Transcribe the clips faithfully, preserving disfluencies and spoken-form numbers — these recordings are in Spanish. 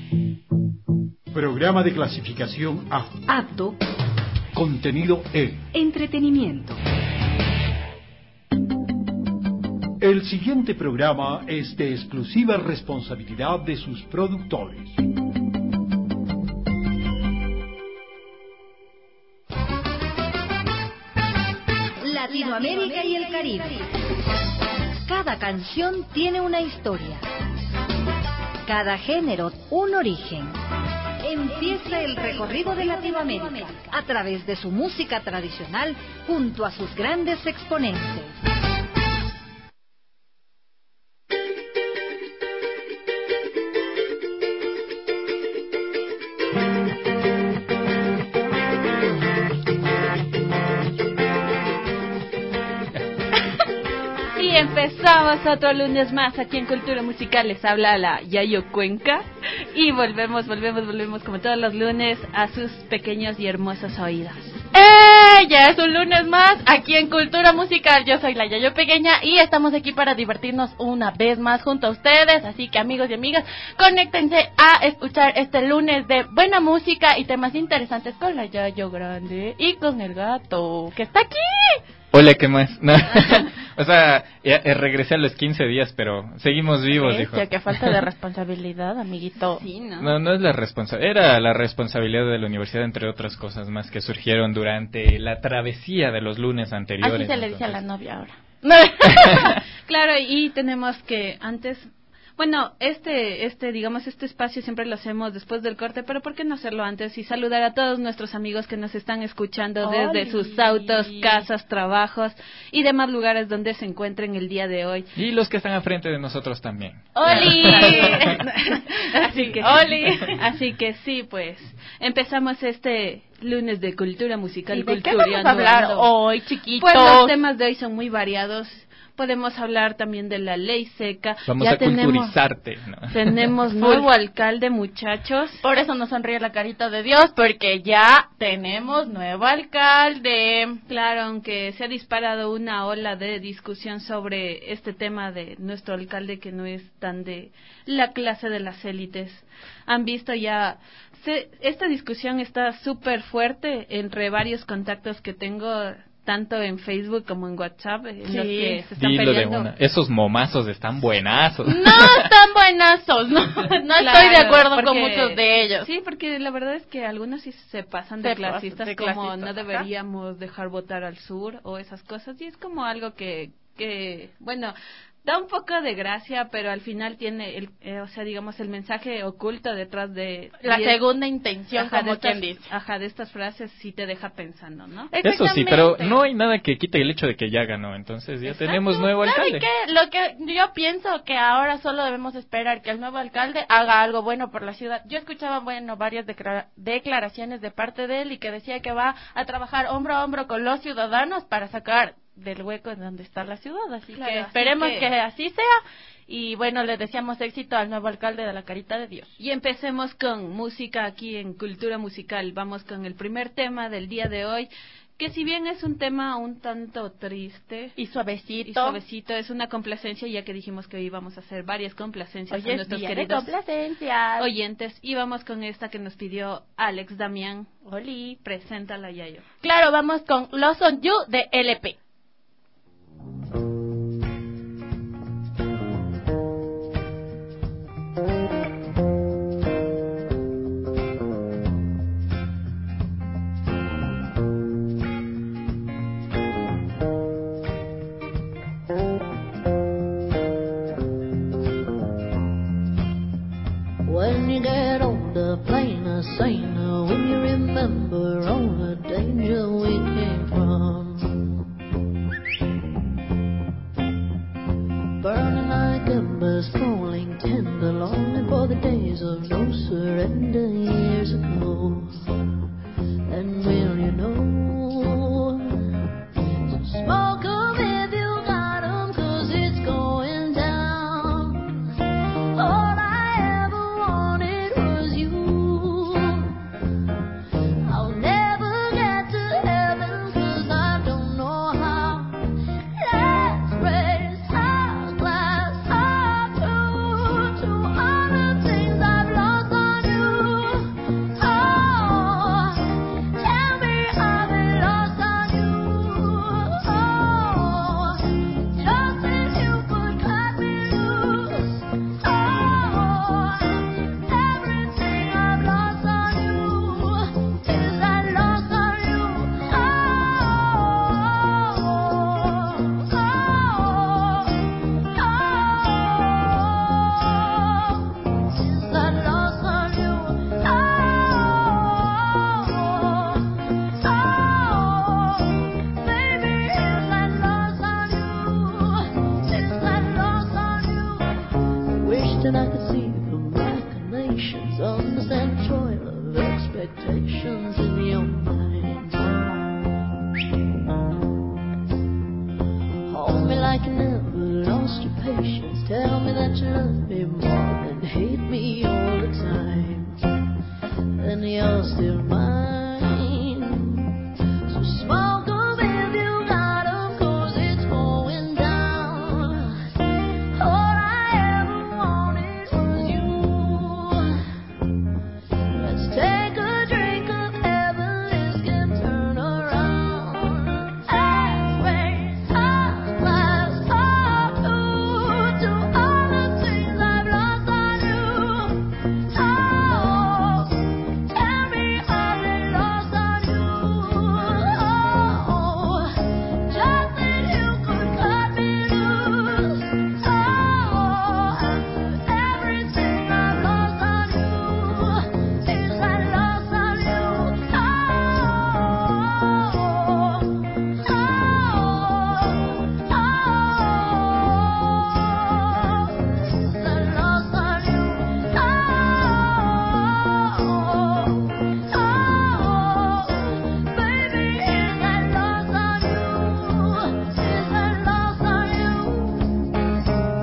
Programa de clasificación A. Apto. Contenido E. Entretenimiento. El siguiente programa es de exclusiva responsabilidad de sus productores. Latinoamérica y el Caribe. Cada canción tiene una historia. Cada género un origen. Empieza el recorrido de Latinoamérica a través de su música tradicional junto a sus grandes exponentes. Empezamos otro lunes más aquí en Cultura Musical. Les habla la Yayo Cuenca y volvemos, volvemos, volvemos como todos los lunes a sus pequeños y hermosos oídos. ¡Eh! Ya es un lunes más aquí en Cultura Musical. Yo soy la Yayo Pequeña y estamos aquí para divertirnos una vez más junto a ustedes. Así que, amigos y amigas, conéctense a escuchar este lunes de buena música y temas interesantes con la Yayo Grande y con el gato que está aquí. Hola, ¿qué más? No. O sea, ya, ya regresé a los quince días, pero seguimos vivos, ¿Eh? dijo. Ya que falta de responsabilidad, amiguito. Sí, ¿no? No, no es la responsabilidad, era la responsabilidad de la universidad, entre otras cosas más que surgieron durante la travesía de los lunes anteriores. Así se le entonces. dice a la novia ahora. Claro, y tenemos que antes... Bueno, este, este, digamos, este espacio siempre lo hacemos después del corte, pero ¿por qué no hacerlo antes? Y saludar a todos nuestros amigos que nos están escuchando desde ¡Oli! sus autos, casas, trabajos y demás lugares donde se encuentren el día de hoy. Y los que están al frente de nosotros también. ¡Oli! Así que, ¡Oli! Así que sí, pues, empezamos este lunes de cultura musical. ¿Y de qué Culturiando. vamos a hablar hoy, chiquitos? Pues los temas de hoy son muy variados. Podemos hablar también de la ley seca. Vamos ya a tenemos, culturizarte, ¿no? Tenemos nuevo alcalde, muchachos. Por eso nos sonríe la carita de Dios, porque ya tenemos nuevo alcalde. Claro, aunque se ha disparado una ola de discusión sobre este tema de nuestro alcalde que no es tan de la clase de las élites. Han visto ya, se, esta discusión está súper fuerte entre varios contactos que tengo, tanto en Facebook como en WhatsApp, en Sí. los que se están Dilo de peleando. una. Esos momazos están buenazos. No están buenazos, no, no Claro, estoy de acuerdo porque- con muchos de ellos. Sí, porque la verdad es que algunos sí se pasan de Se clasistas, pasan de como clasistas, no ajá. deberíamos dejar votar al sur o esas cosas, y es como algo que, que bueno, da un poco de gracia, pero al final tiene, el, eh, o sea, digamos, el mensaje oculto detrás de... La y es- segunda intención, ajá, de como estas, quien dice. Ajá, de estas frases sí te deja pensando, ¿no? Eso sí, pero Exactamente. no hay nada que quite el hecho de que ya ganó, entonces ya Exacto. tenemos nuevo ¿Sabe alcalde. qué? Lo que yo pienso que ahora solo debemos esperar que el nuevo alcalde haga algo bueno por la ciudad. Yo escuchaba, bueno, varias declara- declaraciones de parte de él y que decía que va a trabajar hombro a hombro con los ciudadanos para sacar del hueco en donde está la ciudad. Así Claro, que así esperemos que- que... así sea. Y bueno, le deseamos éxito al nuevo alcalde de la Carita de Dios. Y empecemos con música aquí en Cultura Musical. Vamos con el primer tema del día de hoy, que si bien es un tema un tanto triste Y suavecito. y suavecito, es una complacencia, ya que dijimos que hoy íbamos a hacer varias complacencias Hoy a es nuestros día de queridos complacencias. oyentes. Y vamos con esta que nos pidió Alex Damián. Oli. Preséntala, Yayo. Claro, vamos con Lost on You de L P. When you get older, plainer, saner, when you remember all the danger we came from, burning like embers, falling tender, longing for the days of no surrender years ago. And will you know? So smoke 'em if you got 'em, 'cause it's going down. All I ever wanted was you. I'll never get to heaven 'cause I don't know how. Let's raise our glass up to, to all the things I've lost on patience, understand the toil of expectations in your mind. Hold me like you never lost your patience. Tell me that you love me more than hate me all the time. And you're still mine. So smoke up if you got 'em, 'cause it's going down. All I ever wanted was you. Let's take a drink of heaven, this can turn around. Let's raise our glass up to all the things I've lost on you. Oh, tell me I've been lost on you. Oh, just that you could cut me loose. Oh, after everything I've lost on you, is that lost on you? Oh, oh, oh, is that lost on you? Oh, oh, baby, is that lost on you? Is that lost on you?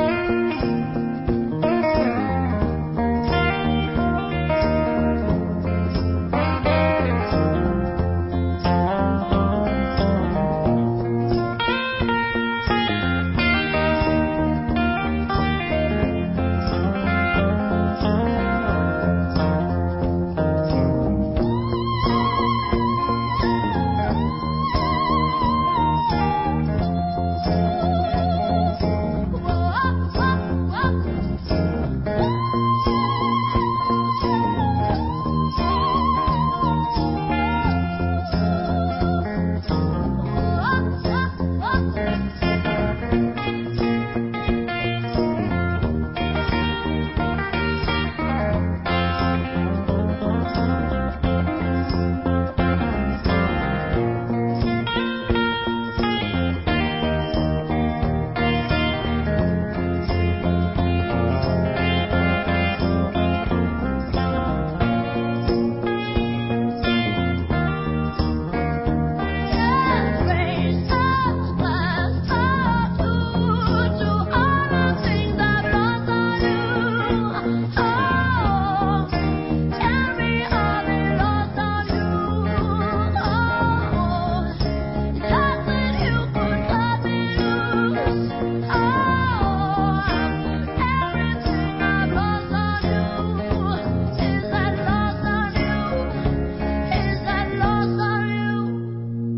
Let's raise our glass up to all the things I've lost on you. Oh, tell me I've been lost on you. Oh, just that you could cut me loose. Oh, after everything I've lost on you, is that lost on you? Is that lost on you?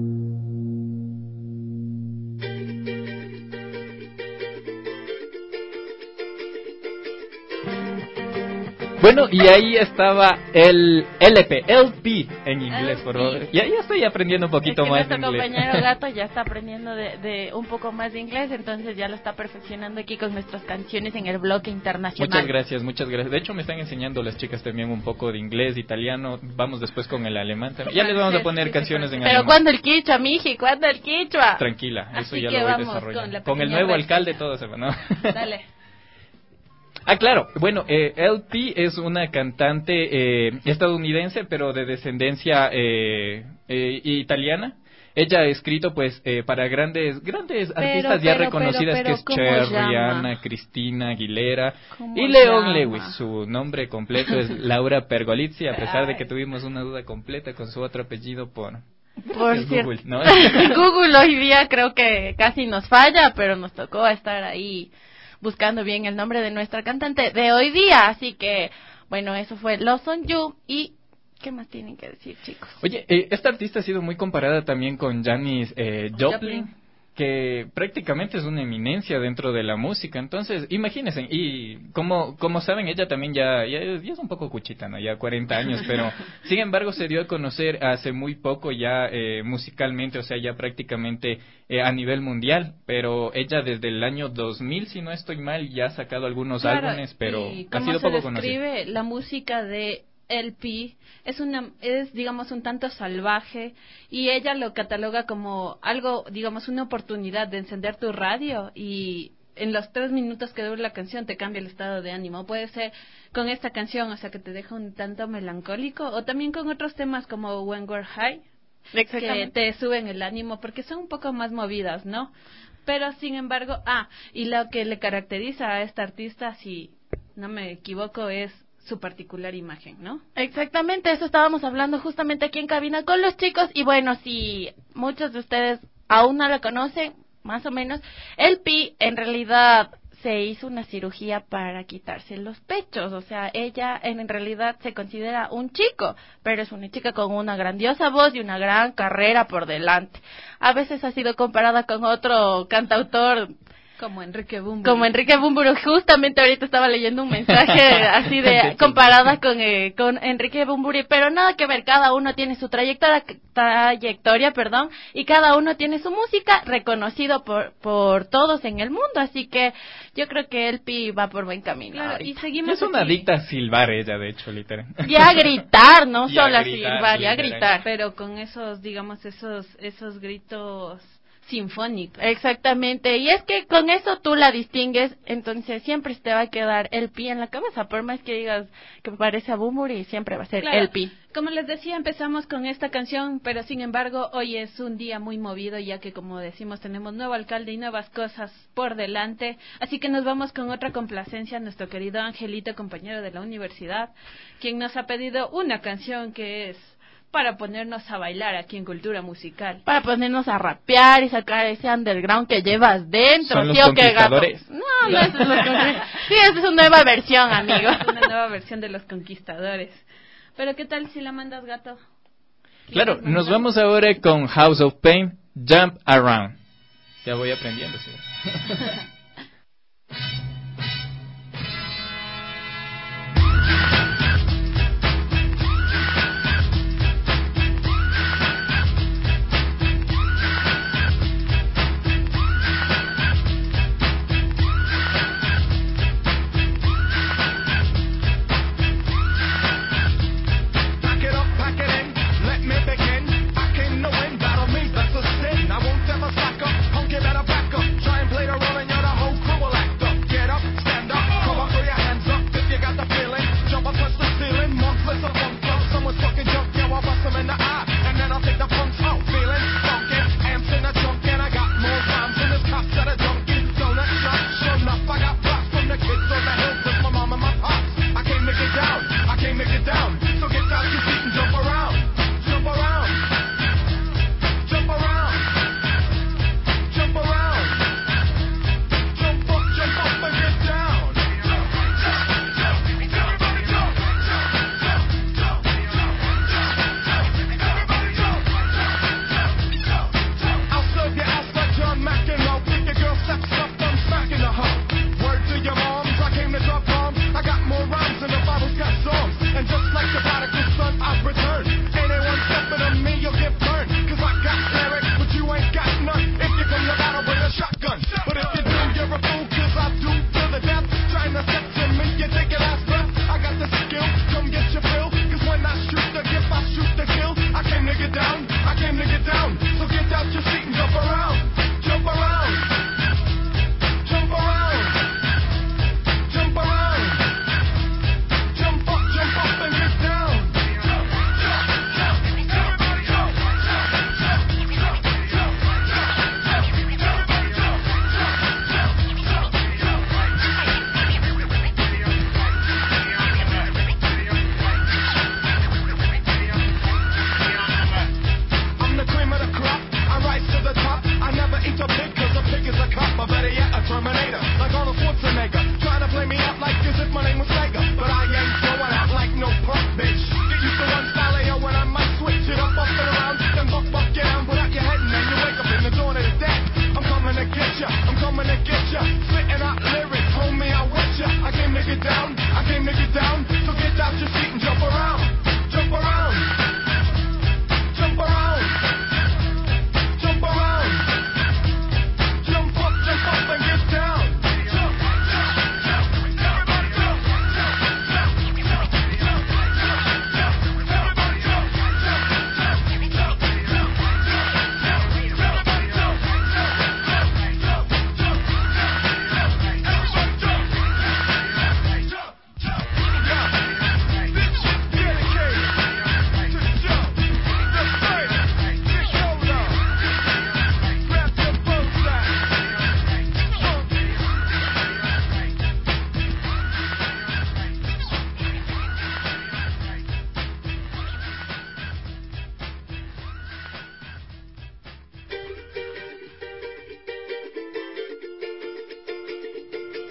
Bueno, y ahí estaba el L P, L P en inglés, por favor. L P. Ya, ya estoy aprendiendo un poquito Es que más de nuestro inglés. compañero Gato ya está aprendiendo de, de un poco más de inglés, entonces ya lo está perfeccionando aquí con nuestras canciones en el bloque internacional. Muchas gracias, muchas gracias. De hecho, me están enseñando las chicas también un poco de inglés, italiano. Vamos después con el alemán también. Ya les vamos a poner Sí, sí, canciones sí, en Pero alemán. ¿cuándo el quichua, miji? ¿Cuándo el quichua? Tranquila, eso Así ya que lo voy vamos desarrollando. con la Con el pequeña nuevo receta. alcalde todo se va, ¿no? Dale. Ah, claro. Bueno, eh, L P es una cantante eh, estadounidense, pero de descendencia eh, eh, italiana. Ella ha escrito, pues, eh, para grandes grandes Pero, artistas ya pero, reconocidas, pero, que es ¿cómo Cher, llama? Rihanna, Cristina Aguilera ¿Cómo y Leon llama? Lewis. Su nombre completo es Laura Pergolizzi, a pesar de que Ay. tuvimos una duda completa con su otro apellido por... Por es cierto, Google, ¿no? Google hoy día creo que casi nos falla, pero nos tocó estar ahí buscando bien el nombre de nuestra cantante de hoy día. Así que, bueno, eso fue Lost on You. ¿Y qué más tienen que decir, chicos? Oye, eh, esta artista ha sido muy comparada también con Janis eh, Joplin, Joplin. que prácticamente es una eminencia dentro de la música. Entonces, imagínense, y como como saben, ella también ya, ya, es, ya es un poco cuchita, ¿no? Ya cuarenta años, pero sin embargo se dio a conocer hace muy poco ya eh, musicalmente, o sea, ya prácticamente eh, a nivel mundial, pero ella desde el año dos mil, si no estoy mal, ya ha sacado algunos Claro, álbumes, pero y ha como sido se poco conocida. describe la música de L P es una es digamos un tanto salvaje, y ella lo cataloga como algo, digamos, una oportunidad de encender tu radio y en los tres minutos que dura la canción te cambia el estado de ánimo. Puede ser con esta canción, o sea, que te deja un tanto melancólico, o también con otros temas como When We're High, que te suben el ánimo porque son un poco más movidas, ¿no? Pero sin embargo, ah, y lo que le caracteriza a esta artista, si no me equivoco, es su particular imagen, ¿no? Exactamente, eso estábamos hablando justamente aquí en cabina con los chicos, y bueno, si muchos de ustedes aún no la conocen, más o menos, el Pi en realidad se hizo una cirugía para quitarse los pechos, o sea, ella en, en realidad se considera un chico, pero es una chica con una grandiosa voz y una gran carrera por delante. A veces ha sido comparada con otro cantautor como Enrique Bunbury. Como Enrique Bunbury, justamente ahorita estaba leyendo un mensaje así de comparada con eh, con Enrique Bunbury, pero nada que ver, cada uno tiene su trayectoria, trayectoria, perdón, y cada uno tiene su música reconocido por por todos en el mundo, así que yo creo que el Pi va por buen camino. Claro, y seguimos es una aquí. adicta a silbar ella, de hecho, literal. Y a gritar, no Y solo a a gritar, silbar, y a literal. gritar. Pero con esos, digamos, esos esos gritos sinfónicos. Exactamente, y es que con eso tú la distingues, entonces siempre te va a quedar el Pi en la cabeza, por más que digas que parece a Bunbury, siempre va a ser Claro, el Pi. Como les decía, empezamos con esta canción, pero sin embargo hoy es un día muy movido, ya que como decimos tenemos nuevo alcalde y nuevas cosas por delante, así que nos vamos con otra complacencia a nuestro querido Angelito, compañero de la universidad, quien nos ha pedido una canción que es para ponernos a bailar aquí en Cultura Musical. Para ponernos a rapear y sacar ese underground que llevas dentro. Son los ¿Sí o qué, gato? conquistadores. No, no, eso es los conquistadores. Sí, esa es una nueva versión, amigo. Es una nueva versión de Los Conquistadores. Pero ¿qué tal si la mandas, gato? Claro, nos vamos ahora con House of Pain, Jump Around. Ya voy aprendiendo, sí. Jump up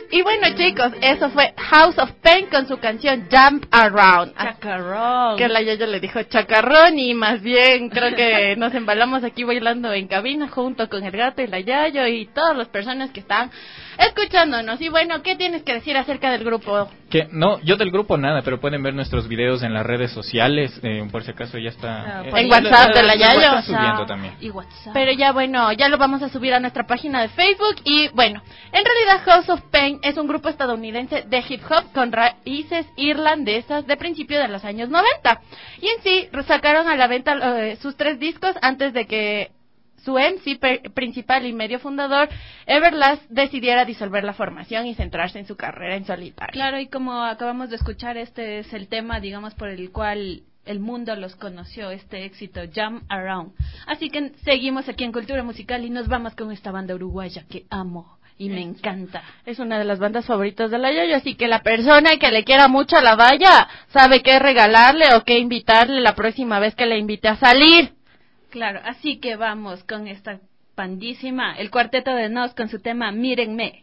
Y bueno, chicos, eso fue House of Pain con su canción Jump Around. Chacarrón. Que la Yayo le dijo chacarrón y más bien creo que nos embalamos aquí bailando en cabina junto con el gato y la Yayo y todas las personas que están escuchándonos. Y bueno, ¿qué tienes que decir acerca del grupo? Que no, yo del grupo nada, pero pueden ver nuestros videos en las redes sociales, eh, por si acaso ya está. Ah, eh, en ya WhatsApp lo- de la lo Yayo. están subiendo también. Y WhatsApp. Pero ya bueno, ya lo vamos a subir a nuestra página de Facebook. Y bueno, en realidad House of Pain es un grupo estadounidense de hip hop con raíces irlandesas de principios de los años noventa. Y en sí sacaron a la venta eh, sus tres discos antes de que su M C per- principal y medio fundador, Everlast, decidiera disolver la formación y centrarse en su carrera en solitario. Claro, y como acabamos de escuchar, este es el tema, digamos, por el cual el mundo los conoció, este éxito, Jump Around. Así que seguimos aquí en Cultura Musical y nos vamos con esta banda uruguaya que amo y me encanta. Es una de las bandas favoritas de la Yayo, así que la persona que le quiera mucho a la Valla sabe qué regalarle o qué invitarle la próxima vez que le invite a salir. Claro, así que vamos con esta bandísima, el Cuarteto de Nos con su tema Mírenme.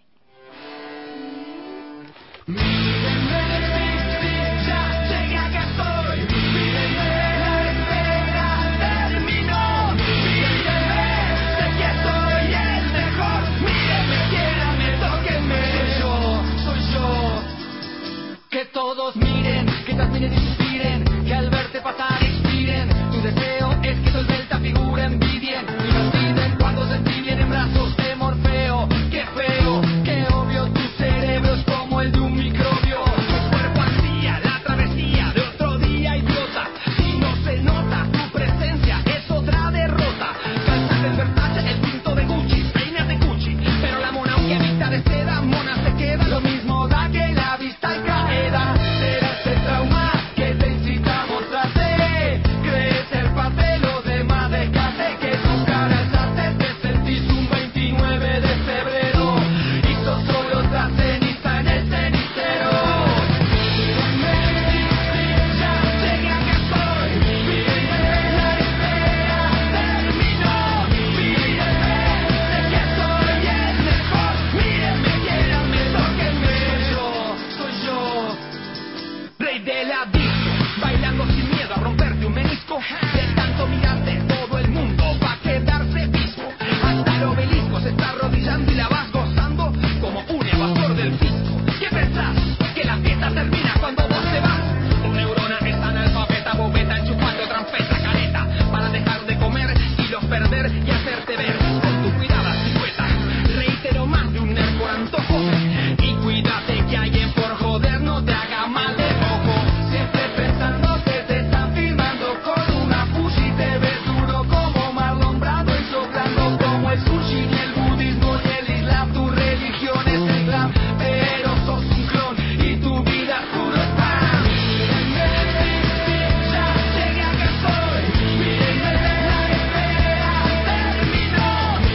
Que todos miren, que te admiren y suspiren, que al verte pasar expiren. Tu deseo es que tu delta figura envidien y no olviden cuando se envidian en brazos de Morfeo. Qué feo, qué obvio, tu cerebro es como el de un microbio. Tu cuerpo ansía la travesía de otro día idiota. Si no se nota tu presencia es otra derrota. Calzas en Versace, el pinto de Gucci, peinas de Gucci, pero la mona aunque vista de seda, mona se queda. Lo mismo da que la vista al caer. Será este trauma que te incita a mostrarte. Crees ser parte de los demás, descarte que tu cara alzaste. Te sentís un veintinueve de febrero y sos solo otra ceniza en el cenicero. Ya llegué, acá estoy. Mírenme, la espera terminó. Mírenme, sé que soy el mejor. Mírenme, quiéranme, tóquenme. Yo soy yo, rey de la disco, bailando sin miedo a romperte un menisco. De tanto mirarte todo el mundo va a quedarse visco. Hasta el obelisco se está arrodillando y la vas gozando como un evasor del fisco. ¿Qué pensás? Que la fiesta termina cuando vos te vas. Tu neurona es analfabeta, bobeta, enchufando trampeta, careta, para dejar de comer y los perder y hacerte ver con tu cuidada silueta. Reitero más de un nerd por antojo y cuídate que alguien por joder no te haga mal de ojo. Siempre pensando que te están filmando con una Fuji, te ves duro como Marlon Brando y soplando como el sushi. Ni el budismo ni el islam, tu religión es el glam, pero sos un clon y tu vida es puro spam. Mírenme, ya llegué, acá estoy. Mírenme, la espera terminó.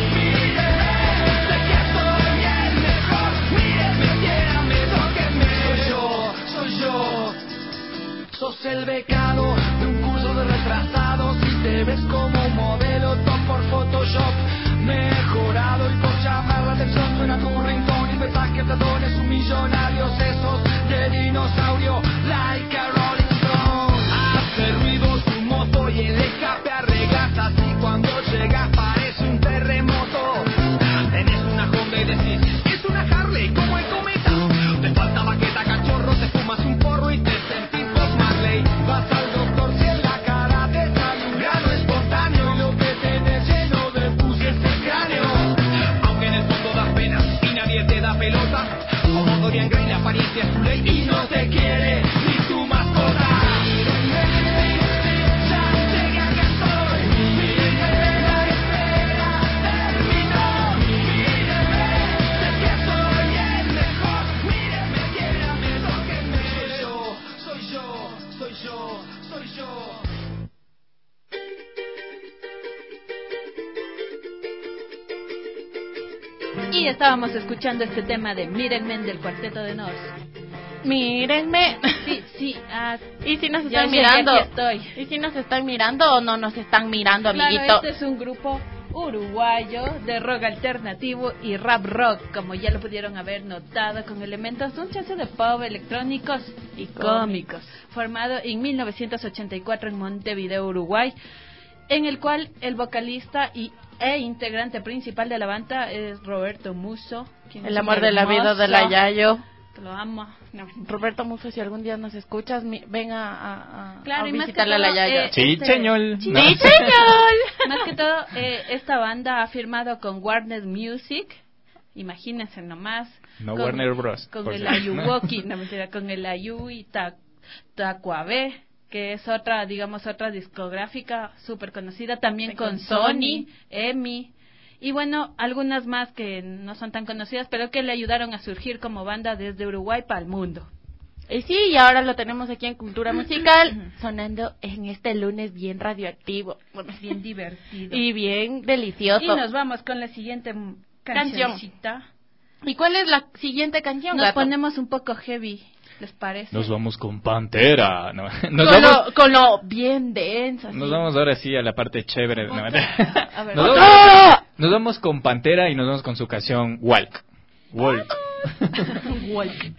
Mírenme, sé que soy el mejor. Mírenme, quiéranme, tóquenme. Soy yo, soy yo. Sos el becado de un curso de retrasados y te ves como un modelo top por Photoshop mejorado. Y por llamar la atención suena tu ringtone y pensás que Platón es un millonario. Sesos de dinosaurio, like a Rolling Stone. Hace ruido tu moto y el escape arreglas así. Cuando llegas parece un terremoto. Tenés una Honda y decís, es una Harley como el cometa. Te falta baqueta, cachorro, te fumas un porro y te sentís Bob Marley. Vas al doctor si en la cara te sale un grano espontáneo y lo que tenés lleno de pus es el cráneo. Aunque en el fondo das pena y nadie te da pelota, como Dorian Gray la apariencia es tu ley y no te quiere ni tu mascota. Ya llegué, acá estoy. Mírenme, la espera terminó. Mírenme, sé que soy el mejor. Mírenme, quiéranme, tóquenme. Soy yo, soy yo, soy yo, soy yo. Y estábamos escuchando este tema de Mírenme del Cuarteto de Nos. Mírenme. Sí, sí, ah, ¿Y si nos ya están llegué, mirando? aquí estoy. ¿Y si nos están mirando o no nos están mirando, Claro, amiguito? este es un grupo uruguayo de rock alternativo y rap rock, como ya lo pudieron haber notado, con elementos de un chance de pop, electrónicos y cómicos, formado en mil novecientos ochenta y cuatro en Montevideo, Uruguay, en el cual el vocalista y e integrante principal de la banda es Roberto Musso, quien El es amor un de la vida de la hermoso- Yayo. que lo amo. No. Roberto Musso, si algún día nos escuchas, mi- ven a, a, a- Claro, a y más que visitarle a la todo, Yayo. eh, Sí, este- señor. Sí, No. ¡Sí, señor! Más que todo, eh, esta banda ha firmado con Warner Music, imagínense nomás. No con, Warner Bros, Con por el si- Ayuwoki, no mentira, con el Ayu y Ta- Tacuabe, que es otra, digamos, otra discográfica súper conocida, también Sí, con, con Sony, Sony. EMI, y bueno, algunas más que no son tan conocidas, pero que le ayudaron a surgir como banda desde Uruguay para el mundo. Y sí, y ahora lo tenemos aquí en Cultura Musical, sonando en este lunes bien radioactivo. Bueno, Bien divertido. y bien delicioso. Y nos vamos con la siguiente m- Canción. cancioncita. ¿Y cuál es la siguiente canción, Nos gato? ponemos un poco heavy, ¿les parece? Nos vamos con Pantera. No, nos, con, vamos, lo, con lo bien denso. así. nos vamos ahora sí a la parte chévere. No, A ver. nos, vamos, ¡Ah! nos vamos con Pantera y nos vamos con su canción Walk. Walk. Walk.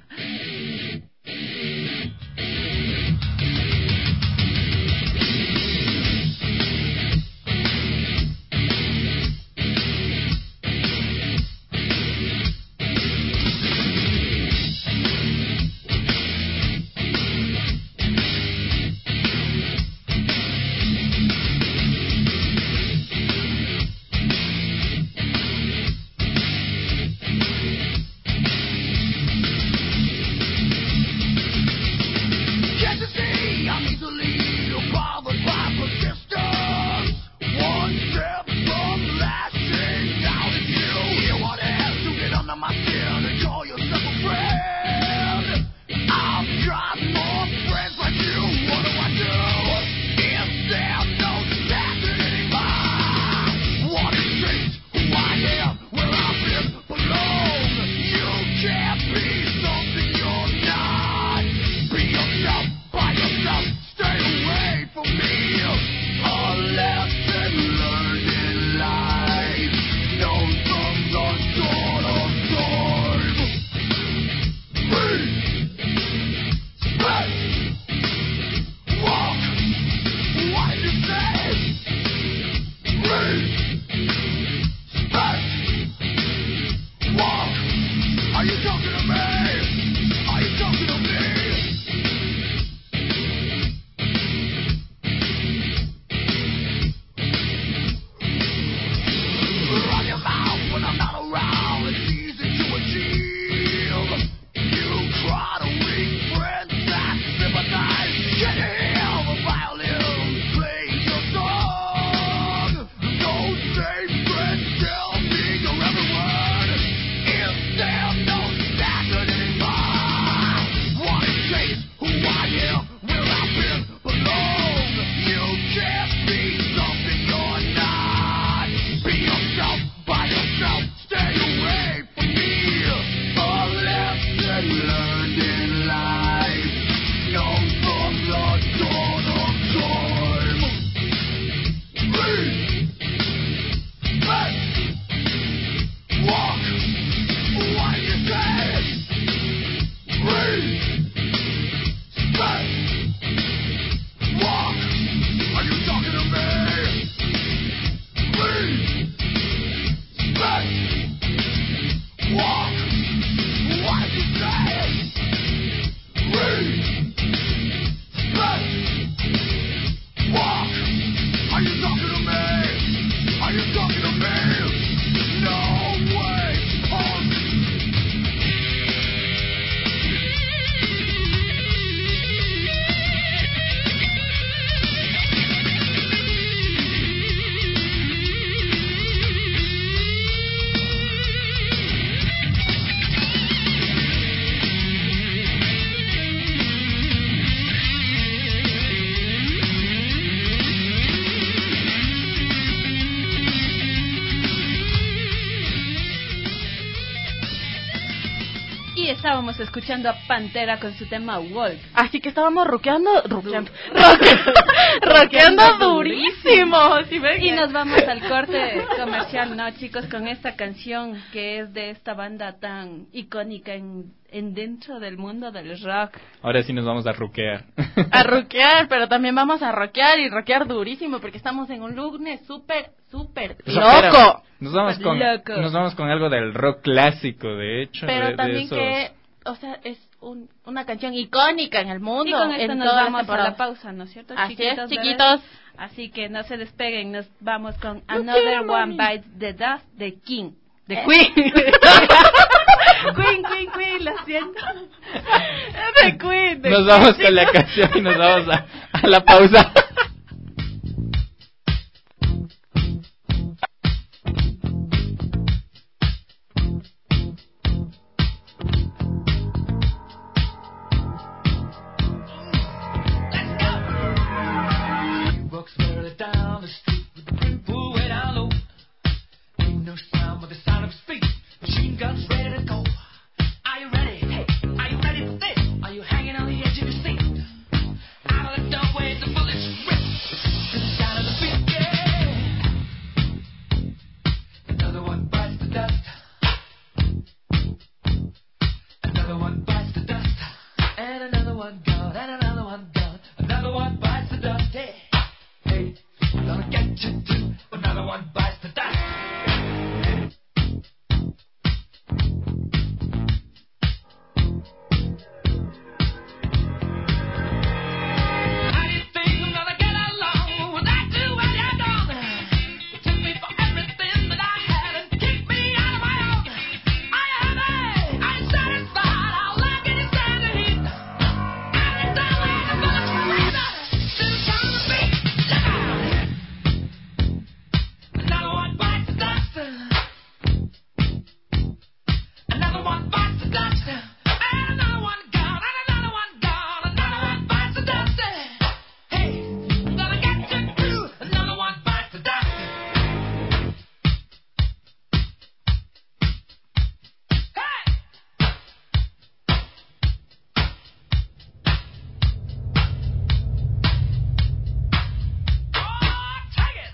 Walk. estábamos escuchando a Pantera con su tema Wolf. Así que estábamos rockeando, rockeando, rockeando durísimo. ¿Sí ven? Y nos vamos al corte comercial, ¿no, chicos? Con esta canción que es de esta banda tan icónica en, en dentro del mundo del rock. Ahora sí nos vamos a rockear. A rockear, pero también vamos a rockear y rockear durísimo porque estamos en un lunes súper, súper loco. Nos vamos con, loco. nos vamos con algo del rock clásico, de hecho. Pero de, también de esos... que, o sea, es un, una canción icónica en el mundo. Y con esto en nos todas vamos las a temporadas. la pausa, ¿no es cierto? Así chiquitos, es, bebés? chiquitos. Así que no se despeguen, nos vamos con No Another quiero, One mami. Bites the Dust de King. De ¿Eh? Queen. Queen, Queen, Queen, lo siento. De Queen. De Nos Queen, vamos con chicos. la canción y nos vamos a, a la pausa. Walks further down the street with the brim pulled way down low. Ain't no sound but the sound of his feet. Machine guns ready to go. Are you ready? Hey, are you ready for this? Are you hanging on the edge of your seat? Out of the doorway, the bullets rip to the sound of the beat. Yeah. Another one bites the dust. Another one bites the dust. And another one gone. And another one gone. Another one bites the dust. Hey. Hey, gonna get you too. Another one bites the dust. How do you think I'm gonna get along without you when you're gone? You took me for everything that I had and kicked me out of my own. Are you happy? Are you satisfied? How long can you stand the heat? Every time when the bullets rip to the sound of the beat. Look out! Another one bites the dust. Another one bites the dust. And another one gone. And another one gone. Another one bites the dust. Hey, I'm gonna get you too. Another one bites the dust. Hey! Oh, take it!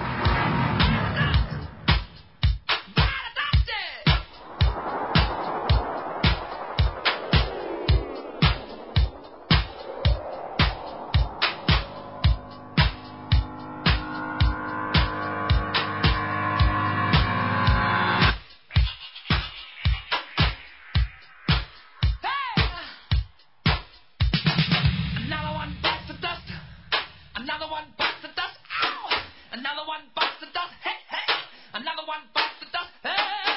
Another one bites the dust. Another one bites the dust. Ow! Another one bites the dust. Hey, hey! Another one bites the dust. Hey!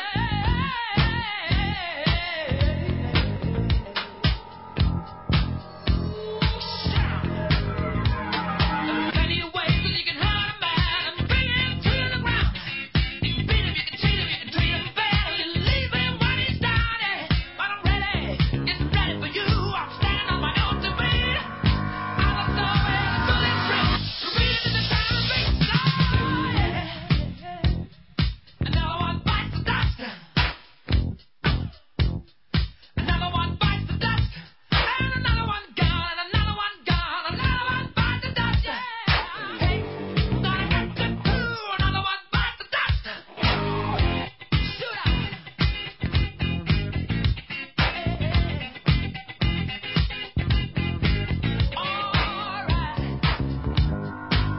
There's plenty of ways that you can hurt a man and bring him to the ground. You can beat him, you can cheat him, you can treat him bad, or you leave him when he's down. But I'm ready, getting ready for you. I'm standing on my own two feet. Out the door where the bullets rip, reading the sound of beat. Oh, yeah. Another one bites the dust. Another one bites the dust. And another one gone. And another one gone. Another one bites the dust. Yeah. Hey, I'm gonna get you too. Another one bites the dust. Shoot out. All right.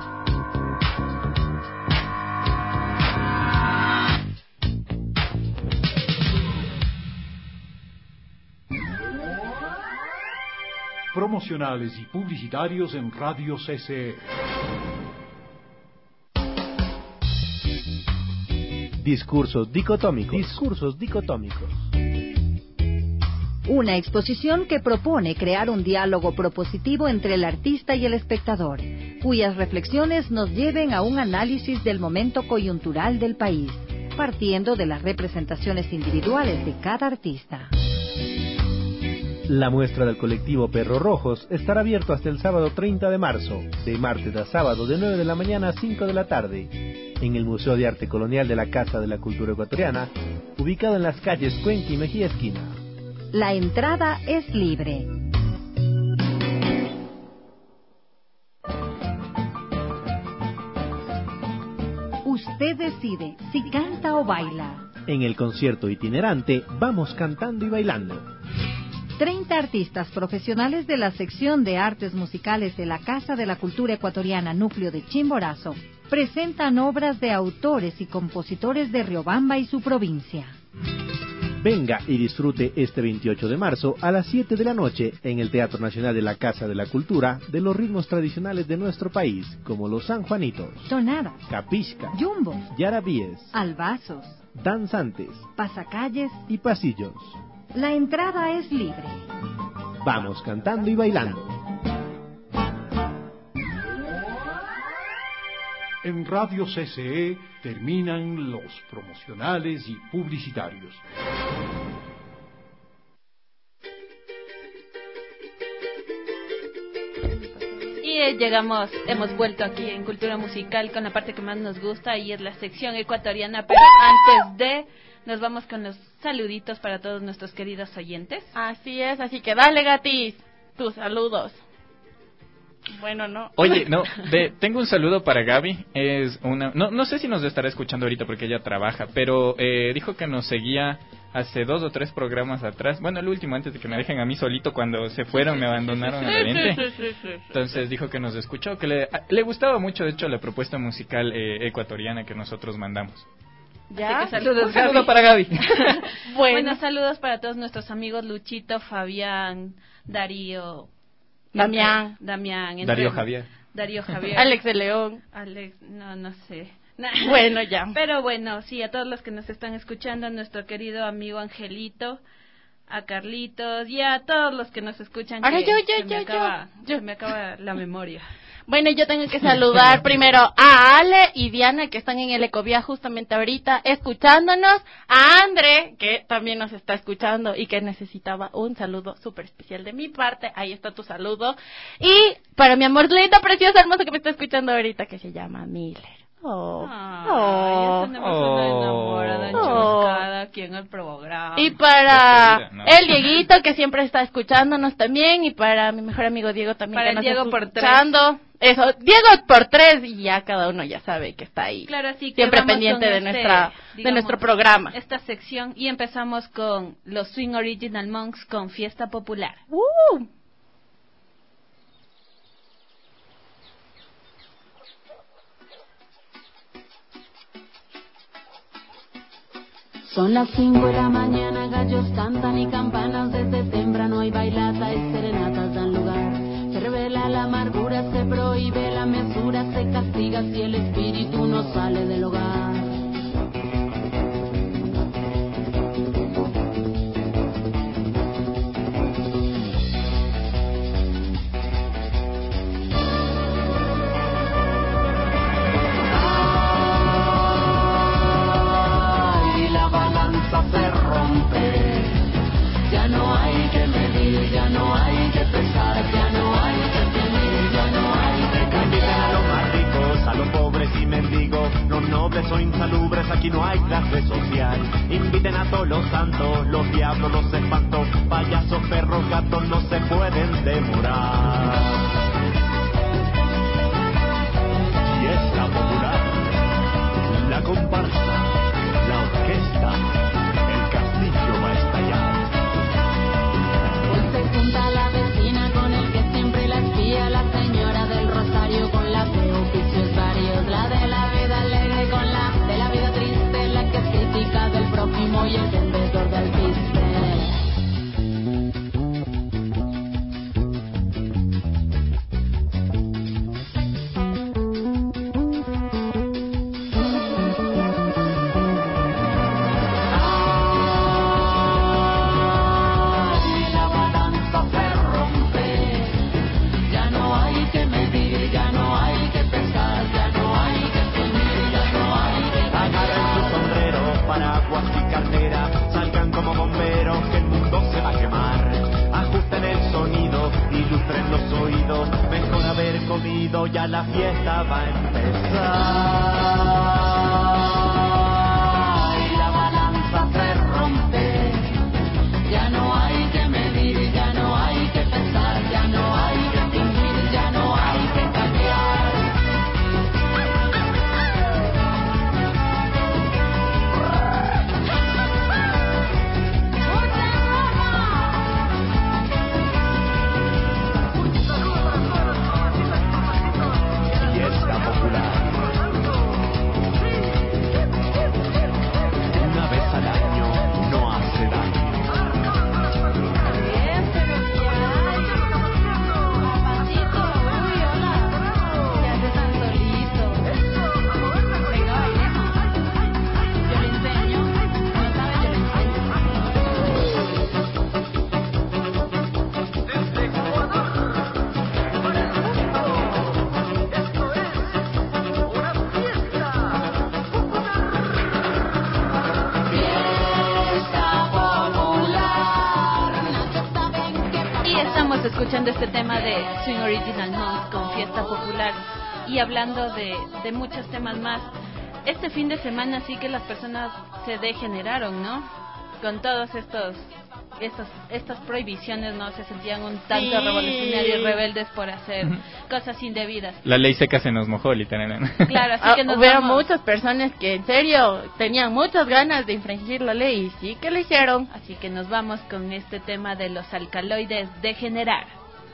Promocionales y publicitarios en Radio C C E. Discursos dicotómicos. Discursos dicotómicos. Una exposición que propone crear un diálogo propositivo entre el artista y el espectador, cuyas reflexiones nos lleven a un análisis del momento coyuntural del país, partiendo de las representaciones individuales de cada artista. La muestra del colectivo Perros Rojos estará abierto hasta el sábado treinta de marzo, de martes a sábado de nueve de la mañana a cinco de la tarde, en el Museo de Arte Colonial de la Casa de la Cultura Ecuatoriana, ubicado en las calles Cuenca y Mejía Esquina. La entrada es libre. Usted decide si canta o baila. En el concierto itinerante vamos cantando y bailando. treinta artistas profesionales de la sección de artes musicales de la Casa de la Cultura Ecuatoriana Núcleo de Chimborazo presentan obras de autores y compositores de Riobamba y su provincia. Venga y disfrute este veintiocho de marzo a las siete de la noche en el Teatro Nacional de la Casa de la Cultura de los ritmos tradicionales de nuestro país, como los sanjuanitos, Tonadas, capisca, yumbos, yarabíes, albazos, danzantes pasacalles y pasillos. La entrada es libre. Vamos cantando y bailando. En Radio C C E terminan los promocionales y publicitarios. Y eh, llegamos, hemos vuelto aquí en Cultura Musical con la parte que más nos gusta y es la sección ecuatoriana, pero antes de, nos vamos con los saluditos para todos nuestros queridos oyentes. Así es, así que dale, Gatis, tus saludos. Bueno, no. Oye, no, de, tengo un saludo para Gaby. Es una, no, no sé si nos estará escuchando ahorita porque ella trabaja, pero eh, dijo que nos seguía hace dos o tres programas atrás. Bueno, el último antes de que me dejen a mí solito cuando se fueron, me abandonaron al evento. Entonces dijo que nos escuchó, que le, le gustaba mucho, de hecho, la propuesta musical eh, ecuatoriana que nosotros mandamos. ¿Ya? Así que saludos, Un saludo para Gaby. Bueno. Bueno, saludos para todos nuestros amigos Luchito, Fabián, Darío, Damián, Damián, entre- Darío Javier. Darío Javier, Alex de León. Alex, no, no sé. Bueno, ya. Pero bueno, sí, a todos los que nos están escuchando, a nuestro querido amigo Angelito, a Carlitos y a todos los que nos escuchan. Ahora que yo, yo, se me yo, acaba, yo. se me acaba la memoria. Bueno, yo tengo que saludar primero a Ale y Diana, que están en el Ecovía justamente ahorita escuchándonos, a Andre, que también nos está escuchando y que necesitaba un saludo súper especial de mi parte. Ahí está tu saludo. Y para mi amor lindo, precioso, hermoso que me está escuchando ahorita, que se llama Miller. Oh, Ay, oh, ya tenemos una enamorada oh. enchuscada aquí en el programa. Y para Despedida, ¿no? el Dieguito, que siempre está escuchándonos también, y para mi mejor amigo Diego también, Para que el nos Diego está por tres. escuchando. Eso, Diego por tres, y ya cada uno ya sabe que está ahí. Claro, así que siempre vamos pendiente con de este, nuestra de digamos, nuestro programa. esta sección y empezamos con los Swing Original Monks con Fiesta Popular. Uh. Son las cinco de la mañana, gallos cantan y campanas desde temprano hay bailata y serenatas dan lugar. Se revela la amargura, se prohíbe la mesura, se castiga si el espíritu no sale del hogar. Ay, la balanza se rompe. Ya no hay que medir, ya no hay que pesar, ya no hay que temer, ya no hay que Inviten a cambiar. los más ricos, a los pobres y mendigos, los nobles o insalubres, aquí no hay clase social. Inviten a todos los santos, los diablos, los espantos, payasos, perros, gatos, no se pueden demorar. Fiesta popular, la comparsa, la orquesta, el castillo va a estallar. Hoy se junta la vecina con el que siempre la espía, la señora del rosario con la de oficios varios, la de la vida alegre con la de la vida triste, la que es crítica del prójimo y el vendedor del alpiste. Ay, la balanza se rompe. Ya no hay que medir, ya no hay que pesar, ya no hay que temer, ya no hay que Agarren sus sombreros, paraguas y cartera, salgan como bomberos que el mundo se va a quemar. Ajusten el sonido, ilustren los oídos, mejor haber comido, ya la fiesta va a empezar. Ay, la balanza se rompe, ya no hay aprovechando este tema de Swing Original Monks con Fiesta Popular y hablando de, de muchos temas más, este fin de semana sí que las personas se degeneraron, ¿no? Con todos estos estas estas prohibiciones, ¿no? Se sentían un tanto Sí. revolucionarios y rebeldes por hacer cosas indebidas. La ley seca se nos mojó, literalmente. Claro, así Ah, que nos hubieron vamos. muchas personas que en serio tenían muchas ganas de infringir la ley y sí que lo hicieron. Así que nos vamos con este tema de los alcaloides degenerar.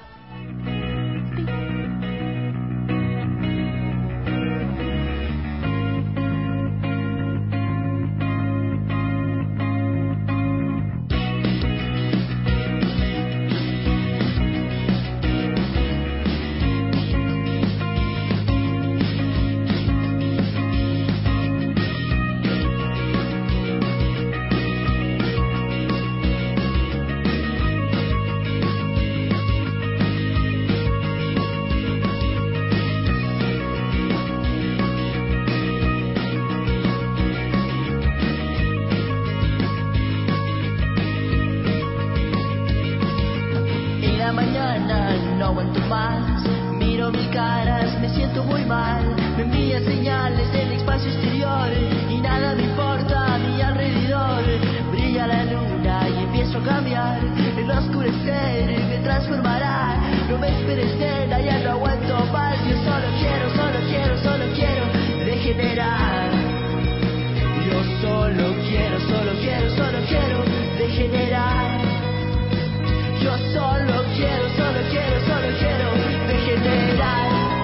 En la mañana no aguanto más, miro mil caras, me siento muy mal, me envían señales del espacio exterior y nada me importa a mi alrededor. Brilla la luna y empiezo a cambiar, el oscurecer me transformará. No me esperes, nena, ya no aguanto más, yo solo quiero, solo quiero, solo quiero degenerar. Yo solo quiero, solo quiero, solo quiero degenerar. Yo solo quiero, solo quiero, solo quiero degenerar.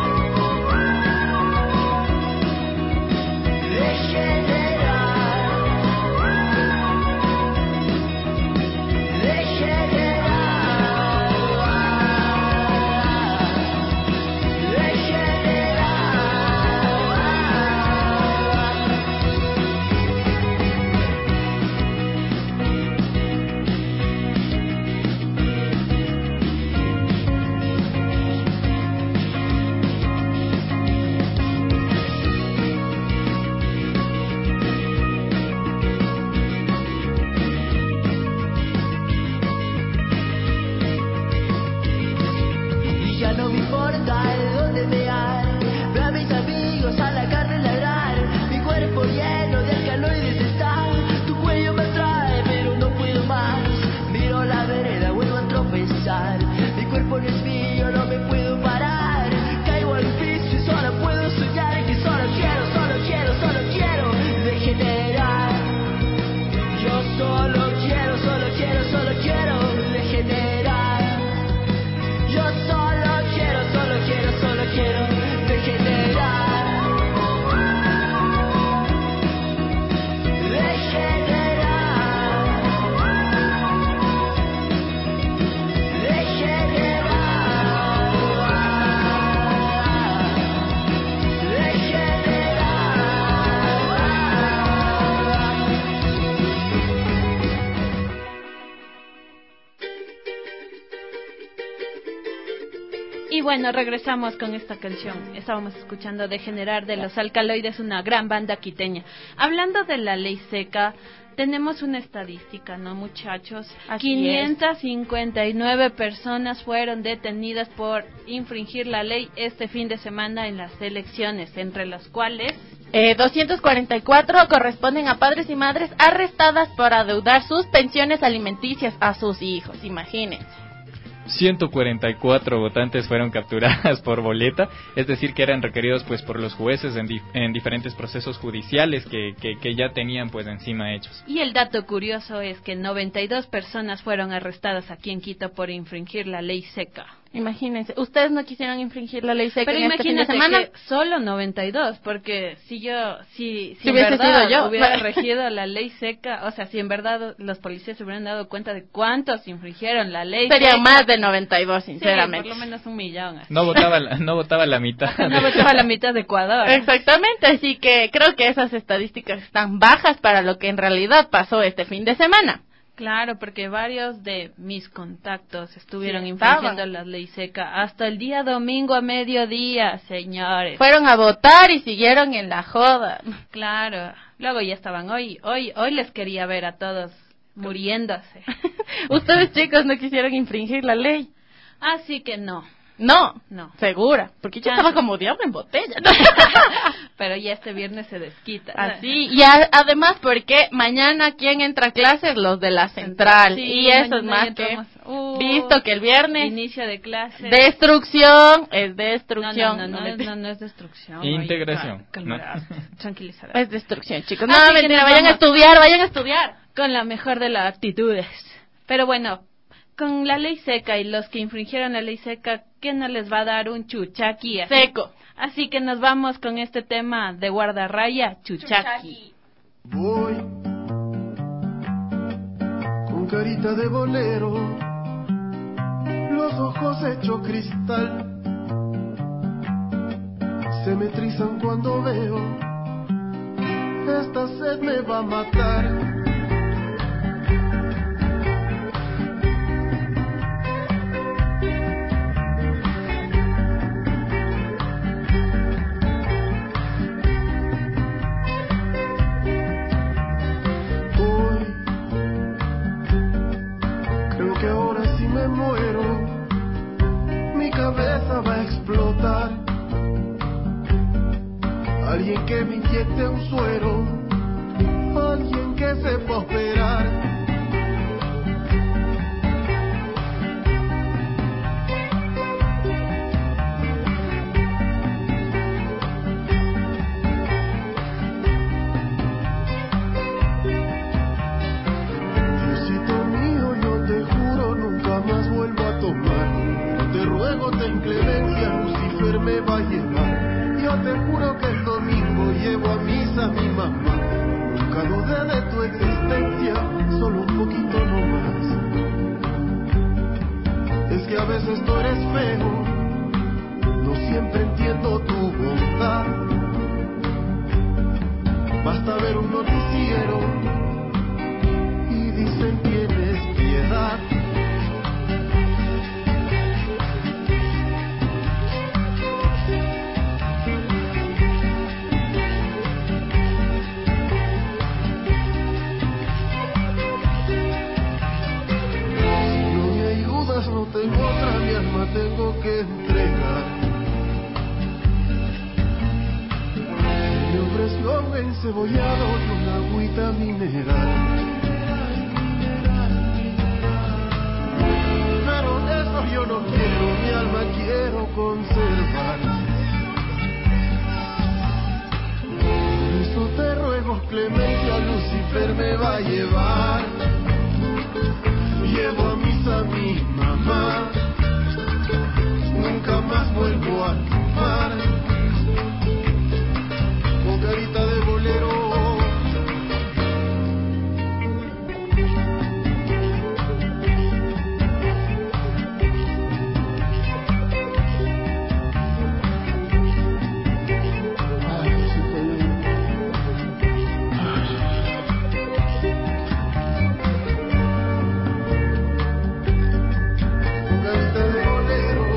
Degenerar. Y ya no me importa de dónde me hay. Veo a mis amigos a la carne ladrar. Mi cuerpo lleno de alcaloides está. Tu cuello me atrae, pero no puedo más. Miro la vereda, vuelvo a tropezar. Mi cuerpo no es mío, no me puedo parar. Caigo al piso y solo puedo soñar que solo quiero, solo quiero, solo quiero degenerar. Yo solo quiero, solo quiero, solo quiero degenerar. Yo solo quiero, solo quiero, solo quiero degenerar. Degenerar. Y bueno, regresamos con esta canción. Estábamos escuchando Degenerar de los Alcaloides, una gran banda quiteña. Hablando de la ley seca, tenemos una estadística, ¿no, muchachos? Así quinientas cincuenta y nueve personas fueron detenidas por infringir la ley este fin de semana en las elecciones, entre las cuales... Eh, doscientos cuarenta y cuatro corresponden a padres y madres arrestadas por adeudar sus pensiones alimenticias a sus hijos, imagínense. ciento cuarenta y cuatro votantes fueron capturadas por boleta, es decir, que eran requeridos pues por los jueces en, di- en diferentes procesos judiciales que, que, que ya tenían pues encima hechos. Y el dato curioso es que noventa y dos personas fueron arrestadas aquí en Quito por infringir la ley seca. Imagínense, ustedes no quisieron infringir la ley seca Pero en este fin de imagínate semana. que solo noventa y dos, porque si yo, si, si, Si en hubiese verdad sido yo. hubiera regido la ley seca, o sea, si en verdad los policías se hubieran dado cuenta de cuántos infringieron la ley Serían seca, más de noventa y dos, sí, sinceramente. por lo menos un millón. así. No votaba la, no votaba la mitad. No votaba la mitad de Ecuador. Exactamente, así que creo que esas estadísticas están bajas para lo que en realidad pasó este fin de semana. Claro, porque varios de mis contactos estuvieron Sí, infringiendo estaban. la ley seca hasta el día domingo a mediodía, señores. Fueron a votar y siguieron en la joda. Claro, luego ya estaban hoy, hoy, hoy les quería ver a todos muriéndose. Ustedes chicos no quisieron infringir la ley. Así que no. No, No. segura, porque yo Ah. estaba como diablo en botella. Pero ya este viernes se desquita. Así, y a- además porque mañana ¿quién entra a clases? Los de la central. Sí, y eso es mañana más ya que entramos. Uh, visto que el viernes Inicio de clase. destrucción es No, destrucción. no, no, no, me- es, no, no es destrucción. Integración, Oye, calma, tranquilizar. Es destrucción, chicos. No, Así que mentira, nos vayan a vamos. estudiar, vayan a estudiar. Con la mejor de las actitudes. Pero bueno, con la ley seca y los que infringieron la ley seca, ¿qué no les va a dar un chuchaqui? Así- Seco. Así que nos vamos con este tema de guardarraya, chuchaqui. Voy con carita de bolero, los ojos hechos cristal, se me trizan cuando veo, esta sed me va a matar. Hoy creo que ahora sí me muero, mi cabeza va a explotar. Alguien que me inyecte un suero, alguien que sepa operar. Diosito mío, yo te juro, nunca más vuelvo a tomar. No te ruego, ten clemencia, Lucifer me va a llevar. Yo te juro que el domingo llevo a misa a mi mamá. Nunca dudé de tu existencia, solo un poquito nomás. Es que a veces tú eres feo, no siempre entiendo tu bondad. Basta ver un noticiero y dicen tienes piedad. Si no me ayudas no tengo otra, mi alma tengo que entregar. Me ofreció un encebollado y una agüita mineral. Pero de eso yo no quiero, mi alma quiero conservar. Por eso te ruego clemencia, Lucifer me va a llevar. Llevo a misa a mi mamá, nunca más vuelvo a tomar. Con carita de bolero, ay, sí, con carita de bolero.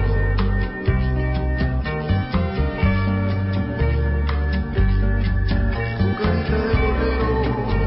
Con carita de bolero.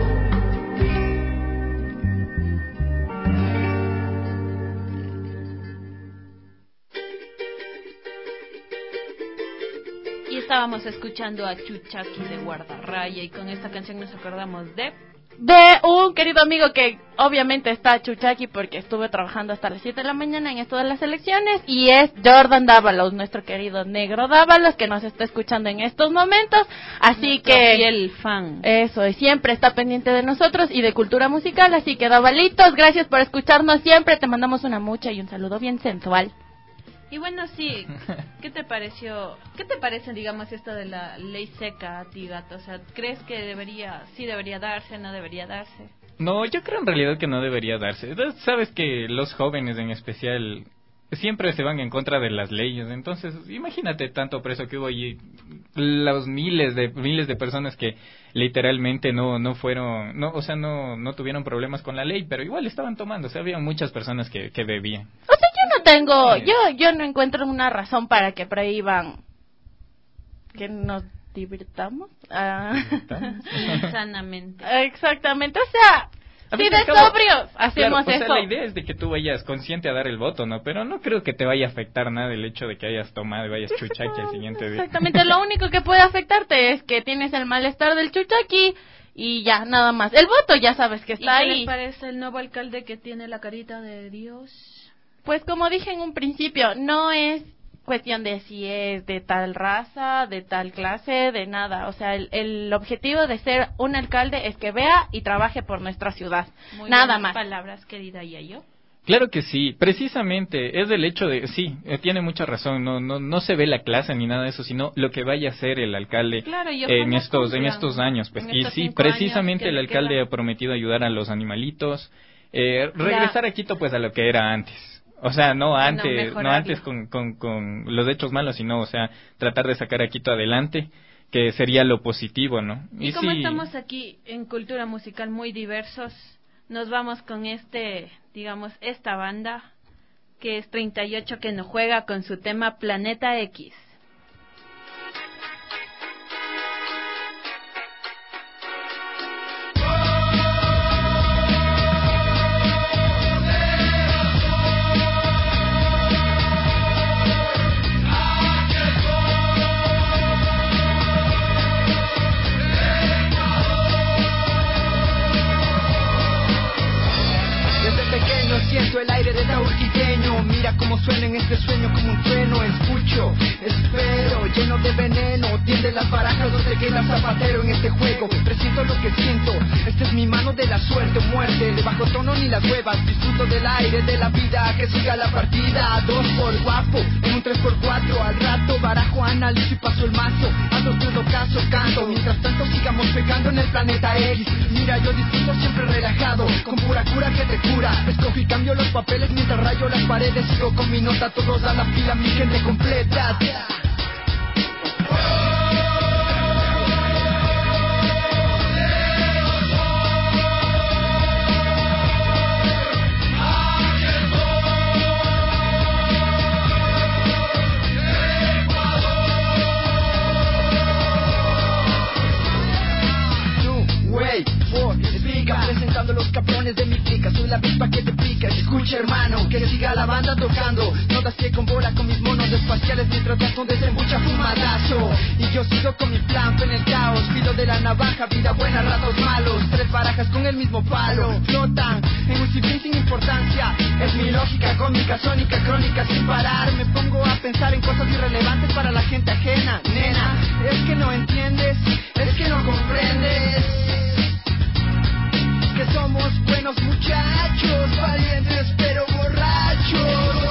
Y estábamos escuchando a Chuchaqui de Guardarraya y con esta canción nos acordamos de... De un querido amigo que obviamente está chuchaqui porque estuve trabajando hasta las siete de la mañana en esto de las elecciones, y es Jordan Dávalos, nuestro querido negro Dávalos, que nos está escuchando en estos momentos. Así nuestro que fiel fan. eso, y siempre está pendiente de nosotros y de cultura musical. Así que Davalitos, gracias por escucharnos siempre. Te mandamos una mucha y un saludo bien sensual. Y bueno, sí, ¿qué te pareció? ¿Qué te parece, digamos, esto de la ley seca a ti, gato? O sea, ¿crees que debería, sí debería darse, no debería darse? No, yo creo en realidad que no debería darse. Sabes que los jóvenes en especial siempre se van en contra de las leyes. Entonces, imagínate tanto preso que hubo allí, los miles de miles de personas que literalmente no no fueron, no, o sea, no no tuvieron problemas con la ley, pero igual estaban tomando. O sea, había muchas personas que, que bebían. O sea, yo no tengo, yo yo no encuentro una razón para que prohíban que nos divirtamos. Ah. Insanamente. Exactamente, o sea, A Sí, fin y de al cabo, sobrios hacemos claro, o sea, eso. la idea es de que tú vayas consciente a dar el voto, ¿no? Pero no creo que te vaya a afectar nada el hecho de que hayas tomado y vayas chuchaqui al siguiente día. Exactamente, lo único que puede afectarte es que tienes el malestar del chuchaqui y ya, nada más. El voto ya sabes que ¿Y está qué ahí. les parece el nuevo alcalde que tiene la carita de Dios? Pues como dije en un principio, no es cuestión de si es de tal raza, de tal clase, de nada. O sea, el, el objetivo de ser un alcalde es que vea y trabaje por nuestra ciudad. Muy Nada buenas más. palabras, querida Yayo. Claro que sí, precisamente es el hecho de, sí, eh, tiene mucha razón, no, no, no se ve la clase ni nada de eso, sino lo que vaya a hacer el alcalde Claro, y en ojalá estos, en cumplan estos años, pues, en y estos sí, cinco años precisamente que el le alcalde quedan. ha prometido ayudar a los animalitos, eh, regresar a Quito pues a lo que era antes. O sea, no antes, no, mejorarlo. antes con, con, con los hechos malos, sino, o sea, tratar de sacar a Quito adelante, que sería lo positivo, ¿no? Y, como sí, estamos aquí en cultura musical muy diversos, nos vamos con este, digamos, esta banda que es treinta y ocho que nos juega con su tema Planeta X. Desde pequeño siento el aire de taurquiteño. Mira cómo suena en este sueño como un trueno. Escucho, espero, lleno de veneno. Tiende las barajas donde queda zapatero en este juego. Presiento lo que siento. Esta es mi mano de la suerte o muerte. De bajo tono ni las huevas. Disfruto del aire, de la vida. Que siga la partida. Dos por guapo, en un tres por cuatro. Al rato barajo, analizo y paso el mazo. Ando todo caso, canto. Mientras tanto sigamos pegando en el planeta X. Mira, yo disfruto siempre relajado. Con pura cura que te cura. Escojo y cambio los papeles mientras rayo las paredes. Sigo con mi nota, todos a la fila, mi gente completa. Way, for, explica, presentando los cabrones de mi clica. Soy la avispa que te pica, escucha hermano, que siga la banda tocando. Notas que con bola con mis monos espaciales mientras tanto desembucha fumadazo. Y yo sigo con mi plan, en el caos, filo de la navaja, vida buena, ratos malos. Tres barajas con el mismo palo, flotan en un sinfín sin importancia. Es mi lógica cómica, sónica, crónica sin parar. Me pongo a pensar en cosas irrelevantes para la gente ajena. Nena, es que no entiendes, es que no comprendes que somos buenos muchachos, valientes pero borrachos.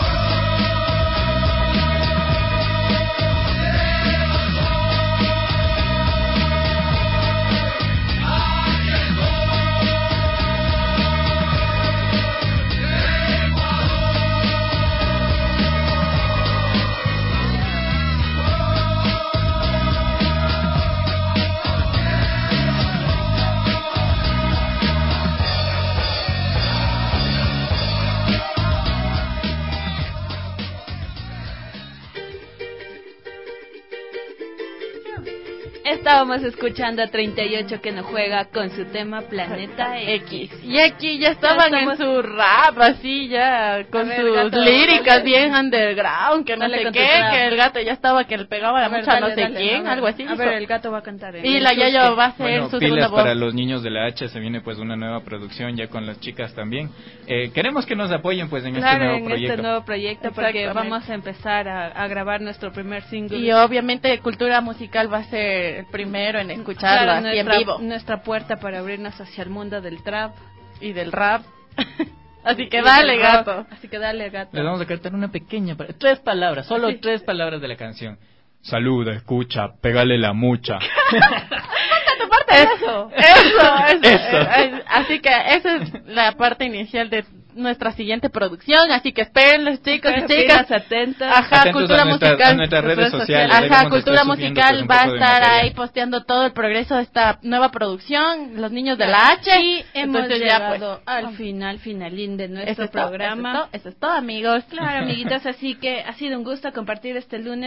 Estábamos escuchando a treinta y ocho que nos juega con su tema Planeta X. Y aquí ya estaban Ya en estamos- su rap, así ya, con A ver, sus gato, líricas dale. bien underground, que no Dale sé con tu qué, trap. que el gato ya estaba que le pegaba la A ver, mucha a no dale, sé dale, quién, a ver. algo así. A hizo. ver, el gato va a cantar. en Y el la chusque. Yayo va a hacer Bueno, su segunda pilas voz. para los niños de la H, se viene pues una nueva producción ya con las chicas también. Eh, queremos que nos apoyen pues en Claro, este nuevo en proyecto. este nuevo proyecto, porque Exactamente. vamos a empezar a, a grabar nuestro primer single. Y obviamente Cultura Musical va a ser el primero en escucharlo Claro, así en nuestra, vivo. nuestra puerta para abrirnos hacia el mundo del trap. Y del rap. Así que Y dale, del rock. gato. Así que dale, gato. Les vamos a cantar una pequeña, pa- tres palabras, solo Así. tres palabras de la canción. Saluda, escucha, pégale la mucha. Eso, eso, eso, Eso. Eh, eh, Así que esa es la parte inicial de nuestra siguiente producción. Así que esperen los chicos y chicas. Pilas atentas. Ajá, Atentos Cultura a nuestras- Musical. a nuestras redes sociales. Ahí Ajá, vamos a Cultura estar subiendo, Musical pues, un va a poco de estar material. ahí posteando todo el progreso de esta nueva producción. Los niños de la H. Y hemos Entonces ya, pues, llegado al final, finalín de eso nuestro es todo, programa. Eso es todo, eso es todo, amigos. Claro, amiguitos, así que ha sido un gusto compartir este lunes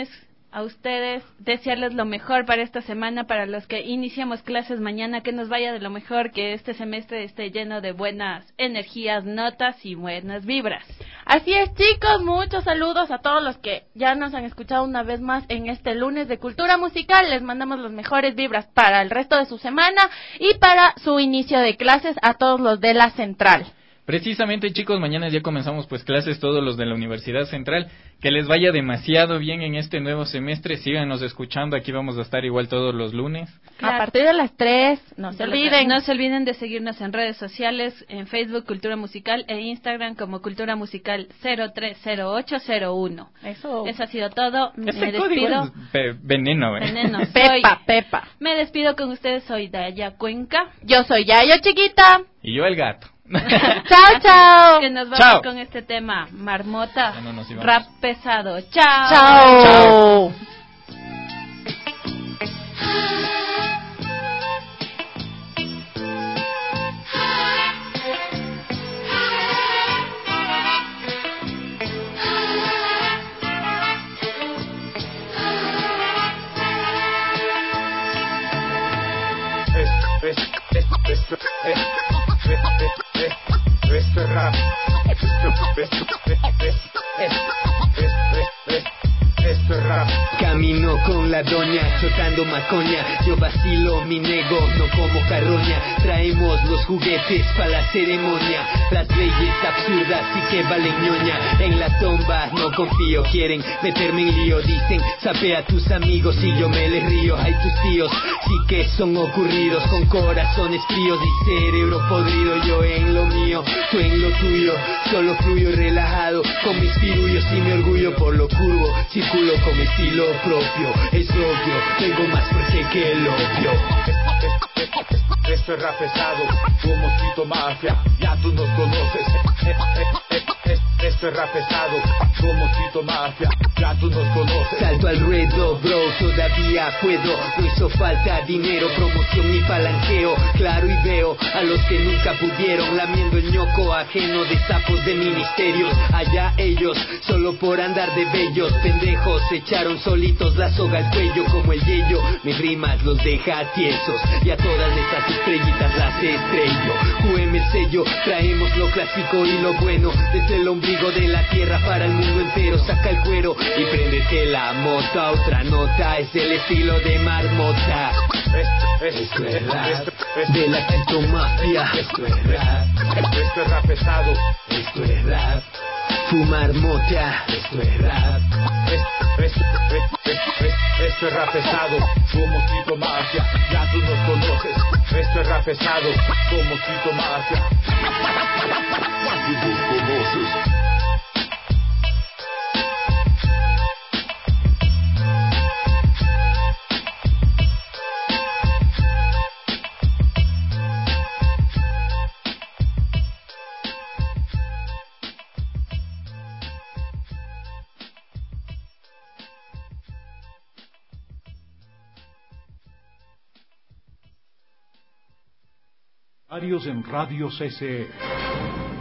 a ustedes, desearles lo mejor para esta semana, para los que iniciamos clases mañana, que nos vaya de lo mejor, que este semestre esté lleno de buenas energías, notas y buenas vibras. Así es, chicos, muchos saludos a todos los que ya nos han escuchado una vez más en este lunes de Cultura Musical. Les mandamos las mejores vibras para el resto de su semana y para su inicio de clases a todos los de la Central. Precisamente, chicos, mañana ya comenzamos pues clases todos los de la Universidad Central. Que les vaya demasiado bien en este nuevo semestre. Síganos escuchando, aquí vamos a estar igual todos los lunes. Claro. A partir de las tres, no se olviden. No se olviden de seguirnos en redes sociales, en Facebook Cultura Musical e Instagram como Cultura Musical cero tres cero ocho cero uno. Eso. Eso ha sido todo. Me Ese despido. es pe- veneno, ¿eh? Veneno. Soy, Pepa, Pepa. Me despido con ustedes, soy Daya Cuenca. Yo soy Yayo Chiquita. Y yo el gato. Chao, chao. Que nos vamos Chao. con este tema, Marmota, Ya no nos íbamos. rap pesado. Chao. Chao. Chao. Esto es, esto, esto, es, es, es, es, esto es rap. Esto, esto, es, es, es, es, es, es, esto es rap. Camino con la doña, chotando macoña. Yo vacilo, mi nego, no como carroña. Traemos los juguetes para la ceremonia. Las leyes absurdas sí que valen ñoña. En la tomba no confío, quieren meterme en lío. Dicen, sape a tus amigos y yo me les río. Hay tus tíos, sí que son ocurridos, con corazones fríos y cerebro podrido. Yo en lo mío, tú en lo tuyo. Solo fluyo relajado con mis pirullos y mi orgullo por lo curvo. Circulo con estilo propio, es obvio, tengo más fuerza que el opio. Esto es rap pesado, como Tito Mafia, ya tú nos conoces. Esto es rap pesado, como Tito Mafia, ya tú nos conoces. Salto al ruedo, bro, todavía puedo. No hizo falta dinero, promoción ni palanqueo. Claro y veo a los que nunca pudieron, lamiendo el ñoco ajeno de sapos de ministerios. Allá ellos, solo por andar de bellos pendejos, se echaron solitos la soga al cuello como el yello. Mis rimas los deja tiesos y a todas estas estrellitas las estrello. Q M el sello, traemos lo clásico y lo bueno desde el ombligo de la tierra para el mundo entero. Saca el cuero y préndete la mota. Otra nota es el estilo de Marmota. Esto, Esto es esto, rap esto, esto, de la Tito Mafia. Esto es rap. esto es rap pesado. Esto es rap. Fumar mota. Esto es rap. Esto, esto, esto, esto, esto es rap pesado, somos Tito Mafia, ya tú nos conoces. Esto es rap pesado, somos Tito Mafia, ya tú nos conoces. Arios en Radio C C E.